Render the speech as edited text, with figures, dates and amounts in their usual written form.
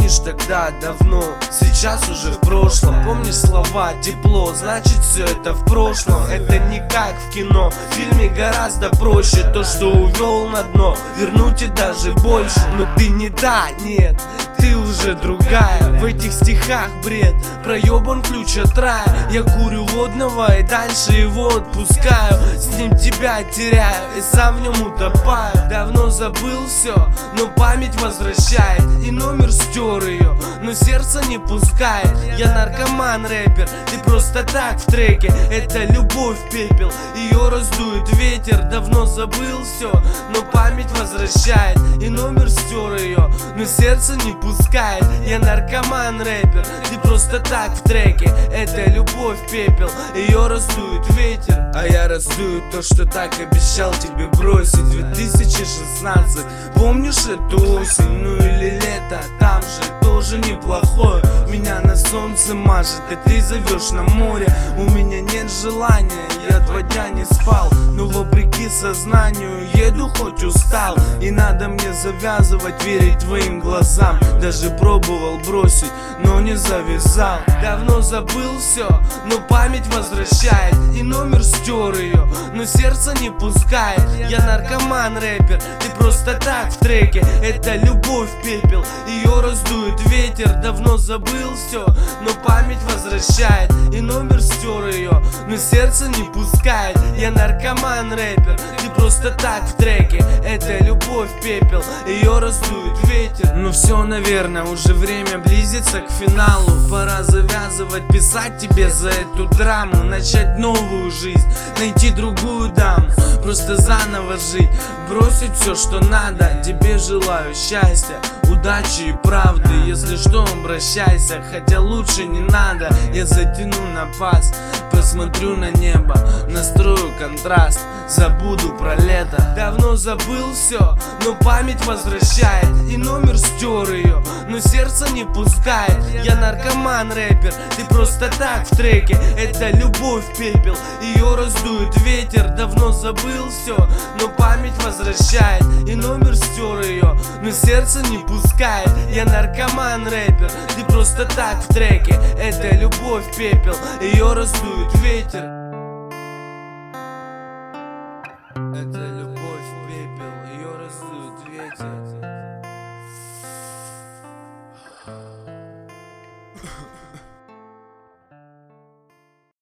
помнишь тогда давно, сейчас уже в прошлом. Помнишь слова тепло, значит все это в прошлом. Это не как в кино, в фильме гораздо проще. То, что увел на дно, вернуть и даже больше. Но ты не та, нет, ты уже другая. В этих стихах бред, проебан ключ от рая. Я курю водного и дальше его отпускаю. С ним тебя теряю и сам в нем утопаю. Давно забыл все, но память возвращает. И номер стер ее, но сердце не пускает. Я наркоман, рэпер, ты просто так в треке. Это любовь пепел, ее раздует ветер. Давно забыл все, но память возвращает. И номер стер ее, но сердце не пускает. Я наркоман, рэпер, ты просто так в треке. Это любовь пепел, ее раздует ветер. А я раздую то, что так обещал тебе бросить. 2016, помнишь эту осень, ну или лето? Там же тоже неплохое. Меня на солнце мажет, и ты зовешь на море. У меня нет желания, я 2 дня не спал. Но вопреки сознанию еду, хоть устал. И надо мне завязывать, верить твоим глазам. Даже пробовал бросить, но не завязал. Давно забыл все, но память возвращает. И номер стер ее, но сердце не пускает. Я наркоман, рэпер, ты просто так в треке. Это любовь пепел, ее раздует ветер. Давно забыл все, но память возвращает. И номер стер ее, но сердце не пускает. Я наркоман, рэпер, ты просто так в треке. Это любовь пепел, ее раздует ветер. Ну все, наверное, уже время близится к финалу. Пора завязывать, писать тебе за эту драму. Начать новую жизнь, найти другую даму. Просто заново жить, бросить все, что надо. Тебе желаю счастья, удачи и правды. Если что, обращайся, хотя лучше не надо. Я затяну на паз, посмотрю на небо, настрою контраст, забуду про лето. Давно забыл все, но память возвращает. И номер стер ее, но сердце не пускает. Я наркоман, рэпер, ты просто так в треке. Это любовь пепел, ее раздует ветер. Давно забыл все, но память возвращает. И номер стер ее, но сердце не пускает. Я наркоман, рэпер, ты просто так в треке. Это любовь пепел, ее раздует ветер. Это любовь пепел, ее раздует ветер.